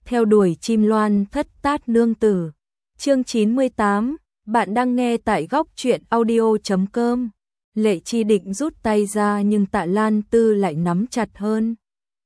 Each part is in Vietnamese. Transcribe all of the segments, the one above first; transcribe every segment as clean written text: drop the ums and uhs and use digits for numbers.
theo đuổi chim loan thất tát nương tử. Chương 98, bạn đang nghe tại góc truyện audio.com. Lệ Chi định rút tay ra nhưng Tạ Lan Tư lại nắm chặt hơn.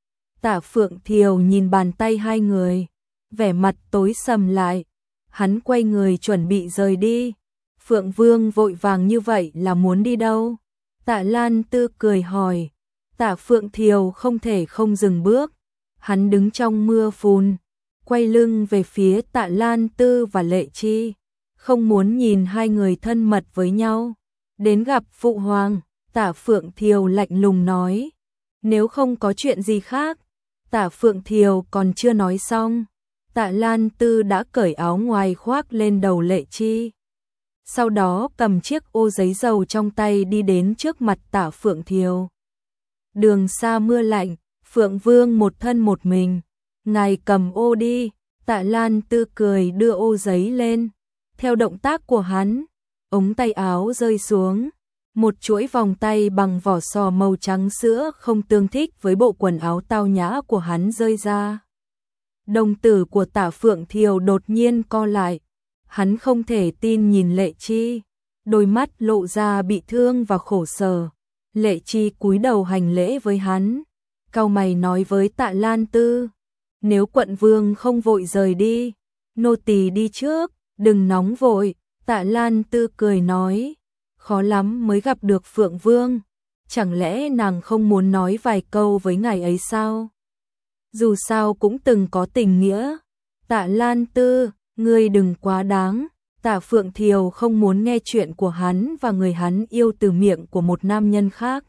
Tạ Phượng Thiều nhìn bàn tay hai người, vẻ mặt tối sầm lại. Hắn quay người chuẩn bị rời đi. Phượng Vương vội vàng như vậy là muốn đi đâu? Tạ Lan Tư cười hỏi. Tạ Phượng Thiều không thể không dừng bước. Hắn đứng trong mưa phùn, quay lưng về phía Tạ Lan Tư và Lệ Chi, không muốn nhìn hai người thân mật với nhau. Đến gặp Phụ Hoàng, Tạ Phượng Thiều lạnh lùng nói. Nếu không có chuyện gì khác. Tạ Phượng Thiều còn chưa nói xong, Tạ Lan Tư đã cởi áo ngoài khoác lên đầu Lệ Chi. Sau đó cầm chiếc ô giấy dầu trong tay đi đến trước mặt Tạ Phượng Thiều. Đường xa mưa lạnh, Phượng Vương một thân một mình. Ngài cầm ô đi. Tạ Lan Tư cười đưa ô giấy lên. Theo động tác của hắn, ống tay áo rơi xuống. Một chuỗi vòng tay bằng vỏ sò màu trắng sữa không tương thích với bộ quần áo tao nhã của hắn rơi ra. Đồng tử của Tạ Phượng Thiều đột nhiên co lại. Hắn không thể tin nhìn Lệ Chi, đôi mắt lộ ra bị thương và khổ sở. Lệ Chi cúi đầu hành lễ với hắn, cau mày nói với Tạ Lan Tư. Nếu quận vương không vội rời đi, nô tỳ đi trước, đừng nóng vội. Tạ Lan Tư cười nói. Khó lắm mới gặp được Phượng Vương, chẳng lẽ nàng không muốn nói vài câu với ngài ấy sao? Dù sao cũng từng có tình nghĩa. Tạ Lan Tư, ngươi đừng quá đáng. Tạ Phượng Thiều không muốn nghe chuyện của hắn và người hắn yêu từ miệng của một nam nhân khác.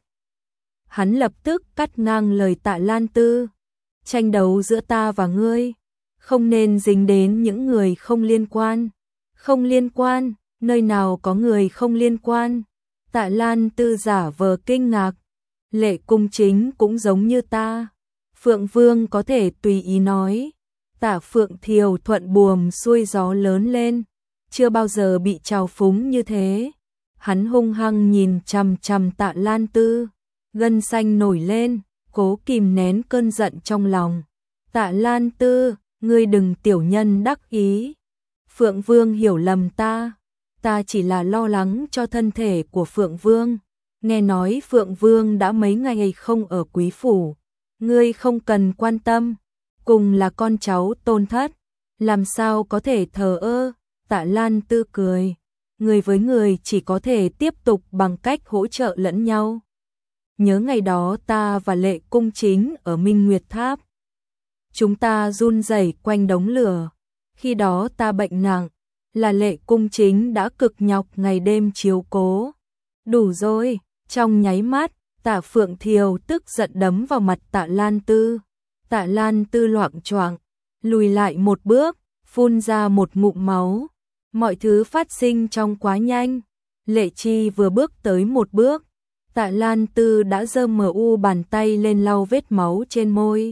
Hắn lập tức cắt ngang lời Tạ Lan Tư. Tranh đấu giữa ta và ngươi, không nên dính đến những người không liên quan. Không liên quan, nơi nào có người không liên quan? Tạ Lan Tư giả vờ kinh ngạc. Lệ Cung Chính cũng giống như ta. Phượng Vương có thể tùy ý nói. Tạ Phượng Thiều thuận buồm xuôi gió lớn lên, chưa bao giờ bị trào phúng như thế. Hắn hung hăng nhìn chằm chằm Tạ Lan Tư, gân xanh nổi lên, cố kìm nén cơn giận trong lòng. Tạ Lan Tư, ngươi đừng tiểu nhân đắc ý. Phượng Vương hiểu lầm ta. Ta chỉ là lo lắng cho thân thể của Phượng Vương. Nghe nói Phượng Vương đã mấy ngày không ở quý phủ. Ngươi không cần quan tâm. Cùng là con cháu tôn thất, làm sao có thể thờ ơ? Tạ Lan Tư cười. Người với người chỉ có thể tiếp tục bằng cách hỗ trợ lẫn nhau. Nhớ ngày đó ta và Lệ Cung Chính ở Minh Nguyệt Tháp. Chúng ta run rẩy quanh đống lửa. Khi đó ta bệnh nặng, là Lệ Cung Chính đã cực nhọc ngày đêm chiếu cố. Đủ rồi. Trong nháy mắt, Tạ Phượng Thiều tức giận đấm vào mặt Tạ Lan Tư. Tạ Lan Tư loạng choạng, lùi lại một bước, phun ra một ngụm máu. Mọi thứ phát sinh trong quá nhanh. Lệ Chi vừa bước tới một bước, Tạ Lan Tư đã giơ bàn tay lên lau vết máu trên môi.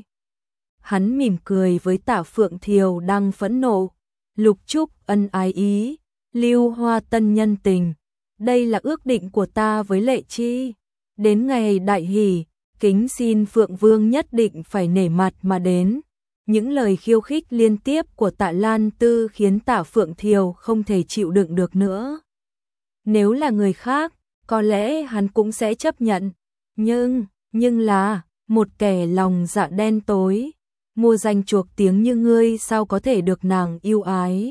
Hắn mỉm cười với Tạ Phượng Thiều đang phẫn nộ. Lục chúc ân ái ý, lưu hoa tân nhân tình. Đây là ước định của ta với Lệ Chi. Đến ngày đại hỷ, kính xin Phượng Vương nhất định phải nể mặt mà đến. Những lời khiêu khích liên tiếp của Tạ Lan Tư khiến Tạ Phượng Thiều không thể chịu đựng được nữa. Nếu là người khác, có lẽ hắn cũng sẽ chấp nhận. Nhưng là một kẻ lòng dạ đen tối, mua danh chuộc tiếng như ngươi sao có thể được nàng yêu ái.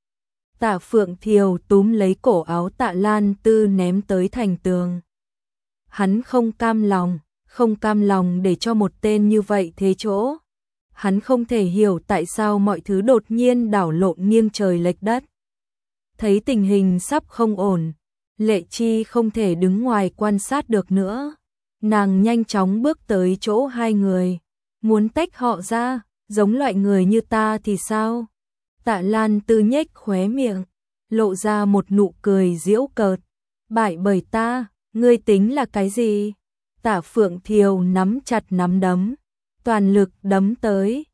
Tạ Phượng Thiều túm lấy cổ áo Tạ Lan Tư ném tới thành tường. Hắn không cam lòng để cho một tên như vậy thế chỗ. Hắn không thể hiểu tại sao mọi thứ đột nhiên đảo lộn nghiêng trời lệch đất. Thấy tình hình sắp không ổn, Lệ Chi không thể đứng ngoài quan sát được nữa. Nàng nhanh chóng bước tới chỗ hai người, muốn tách họ ra. Giống loại người như ta thì sao? Tạ Lan Tư nhếch khóe miệng, lộ ra một nụ cười giễu cợt. Bại bởi ta, ngươi tính là cái gì? Tạ Phượng Thiều nắm chặt nắm đấm, toàn lực đấm tới.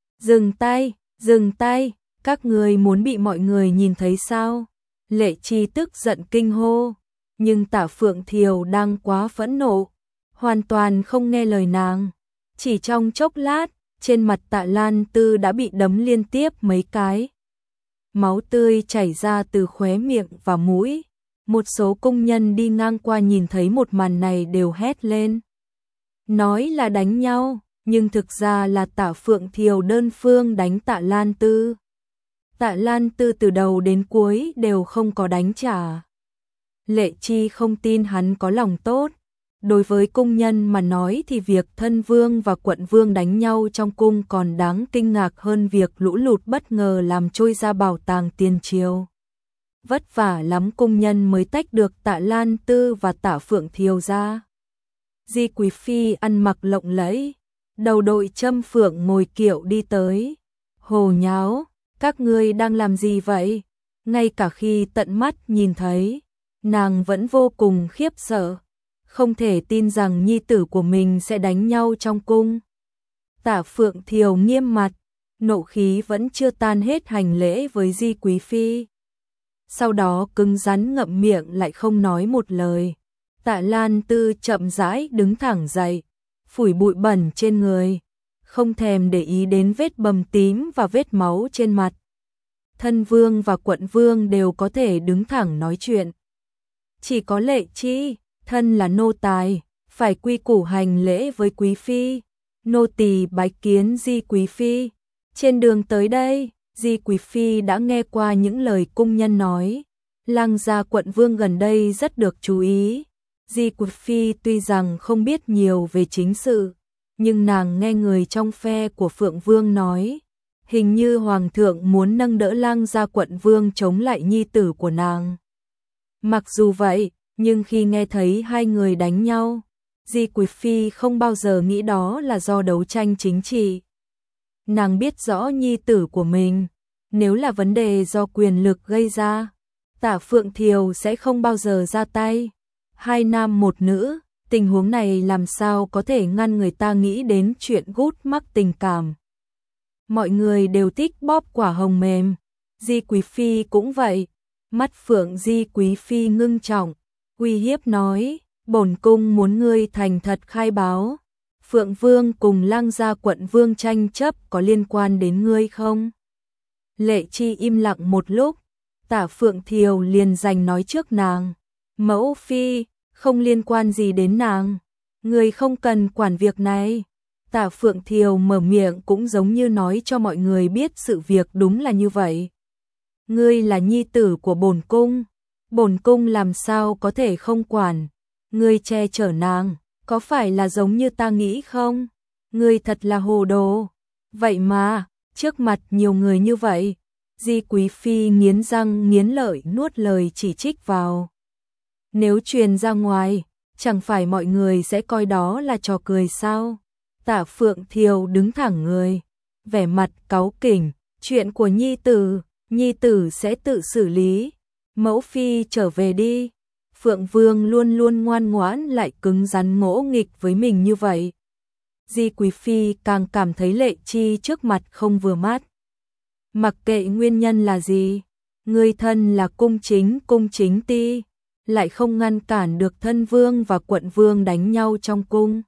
Dừng tay, các ngươi muốn bị mọi người nhìn thấy sao? Lệ Chi tức giận kinh hô, nhưng Tạ Phượng Thiều đang quá phẫn nộ, hoàn toàn không nghe lời nàng. Chỉ trong chốc lát, trên mặt Tạ Lan Tư đã bị đấm liên tiếp mấy cái. Máu tươi chảy ra từ khóe miệng và mũi. Một số công nhân đi ngang qua nhìn thấy một màn này đều hét lên. Nói là đánh nhau, nhưng thực ra là Tạ Phượng Thiều đơn phương đánh Tạ Lan Tư. Tạ Lan Tư từ đầu đến cuối đều không có đánh trả. Lệ Chi không tin hắn có lòng tốt. Đối với cung nhân mà nói thì việc thân vương và quận vương đánh nhau trong cung còn đáng kinh ngạc hơn việc lũ lụt bất ngờ làm trôi ra bảo tàng tiền triều. Vất vả lắm cung nhân mới tách được Tạ Lan Tư và Tạ Phượng Thiều ra. Di Quý Phi ăn mặc lộng lẫy, đầu đội trâm phượng ngồi kiệu đi tới. Hồ nháo, các ngươi đang làm gì vậy? Ngay cả khi tận mắt nhìn thấy, nàng vẫn vô cùng khiếp sợ. Không thể tin rằng nhi tử của mình sẽ đánh nhau trong cung. Tạ Phượng Thiều nghiêm mặt, nộ khí vẫn chưa tan hết hành lễ với Di Quý Phi. Sau đó cứng rắn ngậm miệng lại không nói một lời. Tạ Lan Tư chậm rãi đứng thẳng dậy, phủi bụi bẩn trên người, không thèm để ý đến vết bầm tím và vết máu trên mặt. Thân vương và quận vương đều có thể đứng thẳng nói chuyện. Chỉ có Lệ Chi, thân là nô tài, phải quy củ hành lễ với quý phi. Nô tỳ bái kiến Di Quý Phi. Trên đường tới đây, Di Quý Phi đã nghe qua những lời cung nhân nói. Lăng gia quận vương gần đây rất được chú ý. Di Quý Phi tuy rằng không biết nhiều về chính sự, nhưng nàng nghe người trong phe của Phượng Vương nói, hình như Hoàng thượng muốn nâng đỡ Lăng gia quận vương chống lại nhi tử của nàng. Mặc dù vậy, nhưng khi nghe thấy hai người đánh nhau, Di Quý Phi không bao giờ nghĩ đó là do đấu tranh chính trị. Nàng biết rõ nhi tử của mình, nếu là vấn đề do quyền lực gây ra, Tạ Phượng Thiều sẽ không bao giờ ra tay. Hai nam một nữ, tình huống này làm sao có thể ngăn người ta nghĩ đến chuyện gút mắc tình cảm. Mọi người đều thích bóp quả hồng mềm, Di Quý Phi cũng vậy. Mắt phượng Di Quý Phi ngưng trọng, uy hiếp nói, bổn cung muốn ngươi thành thật khai báo. Phượng Vương cùng Lăng gia quận vương tranh chấp có liên quan đến ngươi không? Lệ Chi im lặng một lúc, Tạ Phượng Thiều liền giành nói trước nàng. Mẫu phi, không liên quan gì đến nàng. Ngươi không cần quản việc này. Tạ Phượng Thiều mở miệng cũng giống như nói cho mọi người biết sự việc đúng là như vậy. Ngươi là nhi tử của bổn cung làm sao có thể không quản. Ngươi che chở nàng, có phải là giống như ta nghĩ không? Ngươi thật là hồ đồ. Vậy mà, trước mặt nhiều người như vậy, Di Quý Phi nghiến răng nghiến lợi nuốt lời chỉ trích vào. Nếu truyền ra ngoài, chẳng phải mọi người sẽ coi đó là trò cười sao? Tạ Phượng Thiều đứng thẳng người, vẻ mặt cáu kỉnh, chuyện của nhi tử sẽ tự xử lý. Mẫu phi trở về đi. Phượng Vương luôn luôn ngoan ngoãn lại cứng rắn ngỗ nghịch với mình như vậy. Di Quý Phi càng cảm thấy Lệ Chi trước mặt không vừa mắt. Mặc kệ nguyên nhân là gì, người thân là cung chính ti, lại không ngăn cản được thân vương và quận vương đánh nhau trong cung.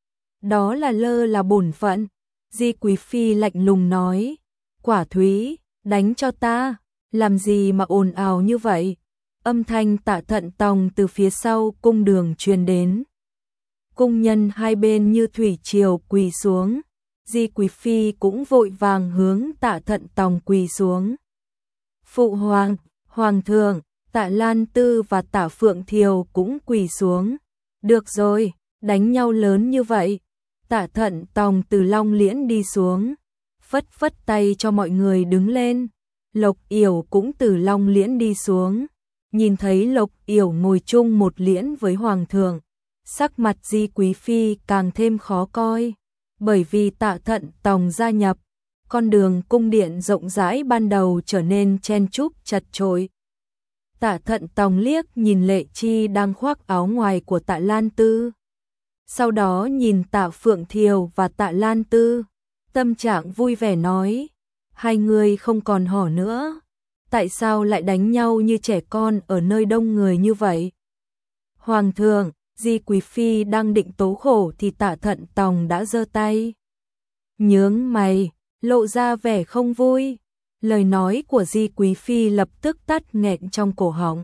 Đó là lơ là bổn phận. Di Quý Phi lạnh lùng nói, Quả Thúy, đánh cho ta, làm gì mà ồn ào như vậy? Âm thanh Tạ Thận Tòng từ phía sau cung đường truyền đến. Cung nhân hai bên như thủy triều quỳ xuống. Di Quý Phi cũng vội vàng hướng Tạ Thận Tòng quỳ xuống. Phụ hoàng thượng, Tạ Lan Tư và Tạ Phượng Thiều cũng quỳ xuống. Được rồi, đánh nhau lớn như vậy. Tạ Thận Tòng từ Long Liễn đi xuống, phất phất tay cho mọi người đứng lên. Lộc Yểu cũng từ Long Liễn đi xuống. Nhìn thấy Lộc Yểu ngồi chung một liễn với hoàng thượng, sắc mặt Di Quý Phi càng thêm khó coi, bởi vì Tạ Thận Tòng gia nhập, con đường cung điện rộng rãi ban đầu trở nên chen chúc chật chội. Tạ Thận Tòng liếc nhìn Lệ Chi đang khoác áo ngoài của Tạ Lan Tư, sau đó nhìn Tạ Phượng Thiều và Tạ Lan Tư, tâm trạng vui vẻ nói, hai người không còn hỏ nữa. Tại sao lại đánh nhau như trẻ con ở nơi đông người như vậy? Hoàng thượng, Di Quý Phi đang định tố khổ thì Tạ Thận Tòng đã giơ tay. nhướng mày, lộ ra vẻ không vui. Lời nói của Di Quý Phi lập tức tắt nghẹn trong cổ họng.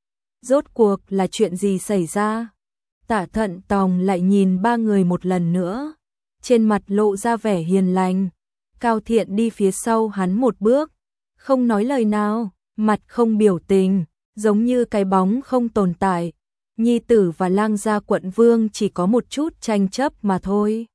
Rốt cuộc là chuyện gì xảy ra? Tạ Thận Tòng lại nhìn ba người một lần nữa, trên mặt lộ ra vẻ hiền lành. Cao Thiện đi phía sau hắn một bước, không nói lời nào, mặt không biểu tình, giống như cái bóng không tồn tại. Nhi tử và Lang gia quận vương chỉ có một chút tranh chấp mà thôi.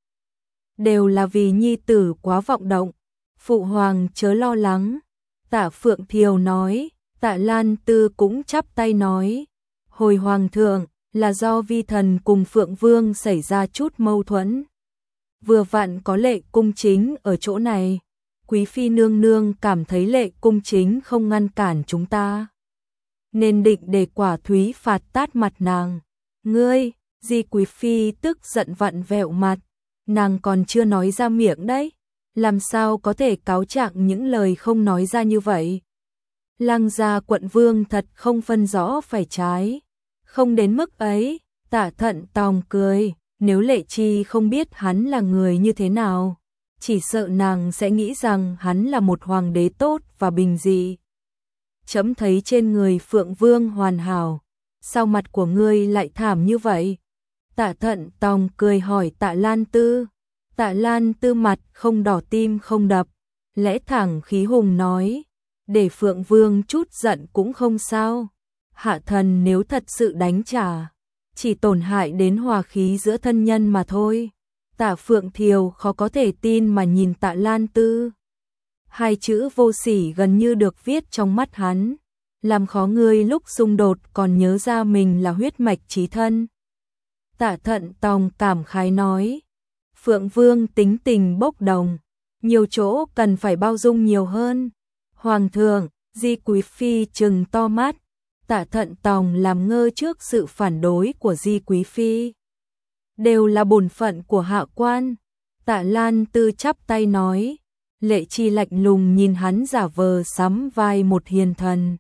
Đều là vì nhi tử quá vọng động. Phụ hoàng chớ lo lắng. Tạ Phượng Thiều nói. Tạ Lan Tư cũng chắp tay nói. Hồi hoàng thượng, là do vi thần cùng Phượng Vương xảy ra chút mâu thuẫn. Vừa vặn có Lệ cung chính ở chỗ này. Quý phi nương nương cảm thấy Lệ cung chính không ngăn cản chúng ta, nên định để Quả Thúy phạt tát mặt nàng. Ngươi, Di Quý phi tức giận vặn vẹo mặt. Nàng còn chưa nói ra miệng đấy, làm sao có thể cáo trạng những lời không nói ra như vậy. Lang gia quận vương thật không phân rõ phải trái. Không đến mức ấy. Tạ Thận Tòng cười. Nếu Lệ Chi không biết hắn là người như thế nào, chỉ sợ nàng sẽ nghĩ rằng hắn là một hoàng đế tốt và bình dị. Chấm thấy trên người Phượng Vương hoàn hảo, sao mặt của ngươi lại thảm như vậy? Tạ Thận Tòng cười hỏi Tạ Lan Tư. Tạ Lan Tư mặt không đỏ tim không đập, lẽ thẳng khí hùng nói, để Phượng Vương chút giận cũng không sao. Hạ thần nếu thật sự đánh trả, chỉ tổn hại đến hòa khí giữa thân nhân mà thôi. Tạ Phượng Thiều khó có thể tin mà nhìn Tạ Lan Tư. Hai chữ vô sỉ gần như được viết trong mắt hắn, làm khó ngươi lúc xung đột còn nhớ ra mình là huyết mạch chí thân. Tạ Thận Tòng cảm khái nói, Phượng Vương tính tình bốc đồng, nhiều chỗ cần phải bao dung nhiều hơn. Hoàng thượng, Di Quý phi trừng to mắt. Tạ Thận Tòng làm ngơ trước sự phản đối của Di Quý phi. Đều là bổn phận của hạ quan. Tạ Lan Tư chắp tay nói. Lệ Chi lạnh lùng nhìn hắn giả vờ sắm vai một hiền thần.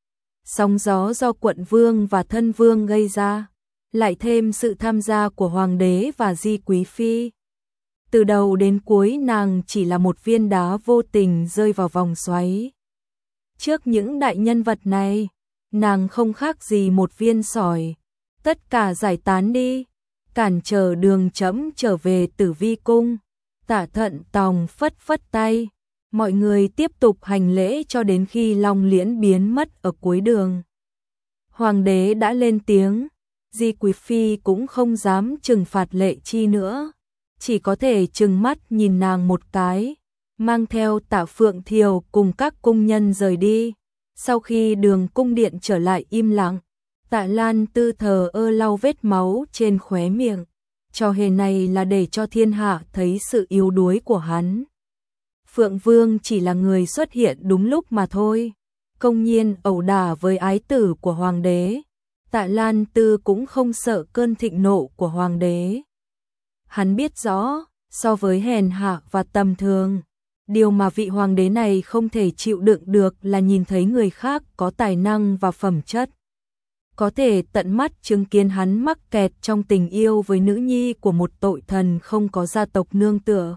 Sóng gió do quận vương và thân vương gây ra, lại thêm sự tham gia của hoàng đế và Di Quý phi. Từ đầu đến cuối nàng chỉ là một viên đá vô tình rơi vào vòng xoáy. Trước những đại nhân vật này, nàng không khác gì một viên sỏi. Tất cả giải tán đi, cản trở đường chấm trở về Tử Vi cung. Tạ Thận Tòng phất phất tay, mọi người tiếp tục hành lễ cho đến khi Long Liễn biến mất ở cuối đường. Hoàng đế đã lên tiếng, Di Quý phi cũng không dám trừng phạt Lệ Chi nữa, chỉ có thể trừng mắt nhìn nàng một cái, mang theo Tạ Phượng Thiều cùng các cung nhân rời đi. Sau khi đường cung điện trở lại im lặng, Tạ Lan Tư thờ ơ lau vết máu trên khóe miệng. Trò hề này là để cho thiên hạ thấy sự yếu đuối của hắn. Phượng Vương chỉ là người xuất hiện đúng lúc mà thôi, công nhiên ẩu đả với ái tử của hoàng đế. Tạ Lan Tư cũng không sợ cơn thịnh nộ của hoàng đế. Hắn biết rõ, so với hèn hạ và tầm thường, điều mà vị hoàng đế này không thể chịu đựng được là nhìn thấy người khác có tài năng và phẩm chất, có thể tận mắt chứng kiến hắn mắc kẹt trong tình yêu với nữ nhi của một tội thần không có gia tộc nương tựa.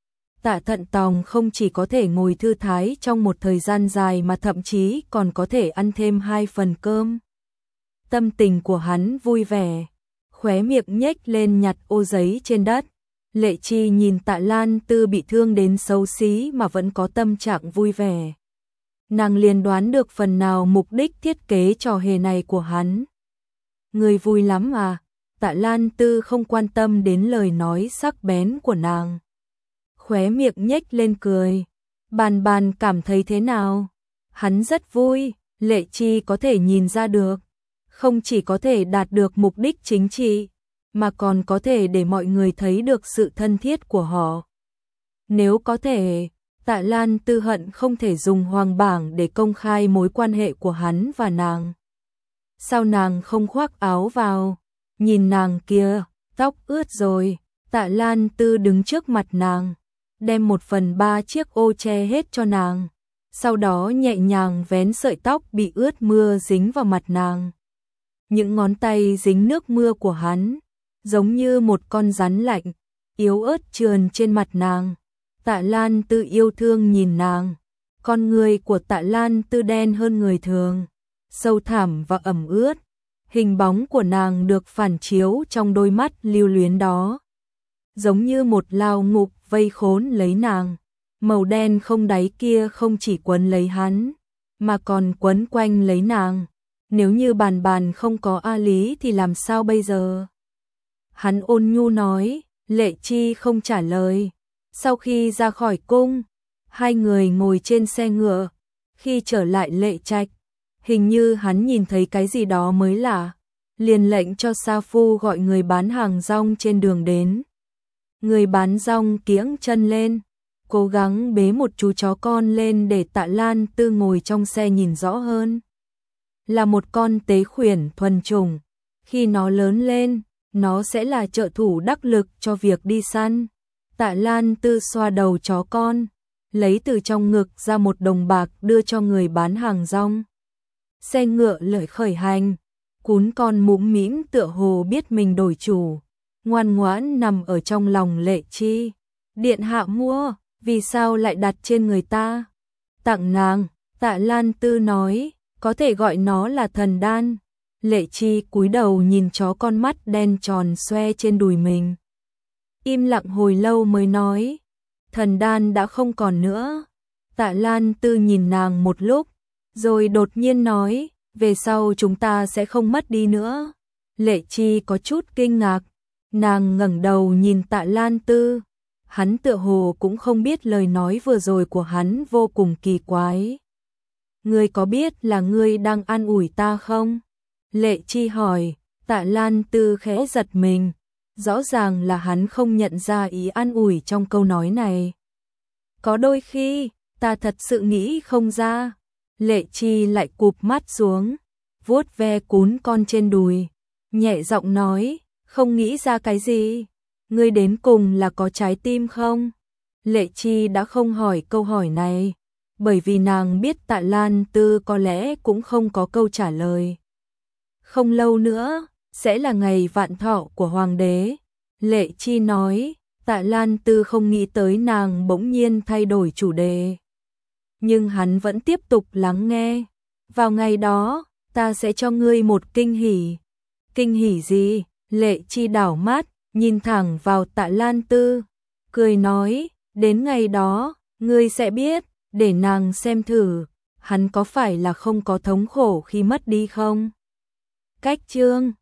Tạ Thận Tòng không chỉ có thể ngồi thư thái trong một thời gian dài mà thậm chí còn có thể ăn thêm 2 phần cơm. Tâm tình của hắn vui vẻ, khóe miệng nhếch lên nhặt ô giấy trên đất. Lệ Chi nhìn Tạ Lan Tư bị thương đến xấu xí mà vẫn có tâm trạng vui vẻ. Nàng liền đoán được phần nào mục đích thiết kế trò hề này của hắn. Người vui lắm à? Tạ Lan Tư không quan tâm đến lời nói sắc bén của nàng. Khóe miệng nhếch lên cười. Bàn bàn cảm thấy thế nào? Hắn rất vui, Lệ Chi có thể nhìn ra được. Không chỉ có thể đạt được mục đích chính trị, mà còn có thể để mọi người thấy được sự thân thiết của họ. Nếu có thể, Tạ Lan Tư hận không thể dùng hoàng bảng để công khai mối quan hệ của hắn và nàng. Sao nàng không khoác áo vào? Nhìn nàng kia, tóc ướt rồi. Tạ Lan Tư đứng trước mặt nàng, đem 1/3 chiếc ô che hết cho nàng. Sau đó nhẹ nhàng vén sợi tóc bị ướt mưa dính vào mặt nàng. Những ngón tay dính nước mưa của hắn, giống như một con rắn lạnh, yếu ớt trườn trên mặt nàng. Tạ Lan Tư yêu thương nhìn nàng. Con người của Tạ Lan Tư đen hơn người thường, sâu thẳm và ẩm ướt. Hình bóng của nàng được phản chiếu trong đôi mắt lưu luyến đó, giống như một lao ngục vây khốn lấy nàng. Màu đen không đáy kia không chỉ quấn lấy hắn, mà còn quấn quanh lấy nàng. Nếu như bàn bàn không có A Lý thì làm sao bây giờ? Hắn ôn nhu nói. Lệ Chi không trả lời. Sau khi ra khỏi cung, hai người ngồi trên xe ngựa. Khi trở lại Lệ Trạch, hình như hắn nhìn thấy cái gì đó mới lạ, liền lệnh cho Sa Phu gọi người bán hàng rong trên đường đến. Người bán rong kiễng chân lên, cố gắng bế một chú chó con lên để Tạ Lan Tư ngồi trong xe nhìn rõ hơn. Là một con tế khuyển thuần chủng, khi nó lớn lên, nó sẽ là trợ thủ đắc lực cho việc đi săn. Tạ Lan Tư xoa đầu chó con, lấy từ trong ngực ra một đồng bạc đưa cho người bán hàng rong. Xe ngựa lợi khởi hành, cún con mũm mĩm tựa hồ biết mình đổi chủ, ngoan ngoãn nằm ở trong lòng Lệ Chi. Điện hạ mua, vì sao lại đặt trên người ta? Tặng nàng. Tạ Lan Tư nói, có thể gọi nó là thần đan. Lệ Chi cúi đầu nhìn chó con mắt đen tròn xoe trên đùi mình. Im lặng hồi lâu mới nói, thần đan đã không còn nữa. Tạ Lan Tư nhìn nàng một lúc, rồi đột nhiên nói, về sau chúng ta sẽ không mất đi nữa. Lệ Chi có chút kinh ngạc, nàng ngẩng đầu nhìn Tạ Lan Tư. Hắn tựa hồ cũng không biết lời nói vừa rồi của hắn vô cùng kỳ quái. Ngươi có biết là ngươi đang an ủi ta không? Lệ Chi hỏi. Tạ Lan Tư khẽ giật mình, rõ ràng là hắn không nhận ra ý an ủi trong câu nói này. Có đôi khi, ta thật sự nghĩ không ra. Lệ Chi lại cụp mắt xuống, vuốt ve cún con trên đùi, nhẹ giọng nói, không nghĩ ra cái gì? Ngươi đến cùng là có trái tim không? Lệ Chi đã không hỏi câu hỏi này, bởi vì nàng biết Tạ Lan Tư có lẽ cũng không có câu trả lời. Không lâu nữa, sẽ là ngày vạn thọ của hoàng đế. Lệ Chi nói. Tạ Lan Tư không nghĩ tới nàng bỗng nhiên thay đổi chủ đề. Nhưng hắn vẫn tiếp tục lắng nghe. Vào ngày đó, ta sẽ cho ngươi một kinh hỉ. Kinh hỉ gì? Lệ Chi đảo mắt, nhìn thẳng vào Tạ Lan Tư, cười nói, đến ngày đó, ngươi sẽ biết, để nàng xem thử, hắn có phải là không có thống khổ khi mất đi không? Cách chương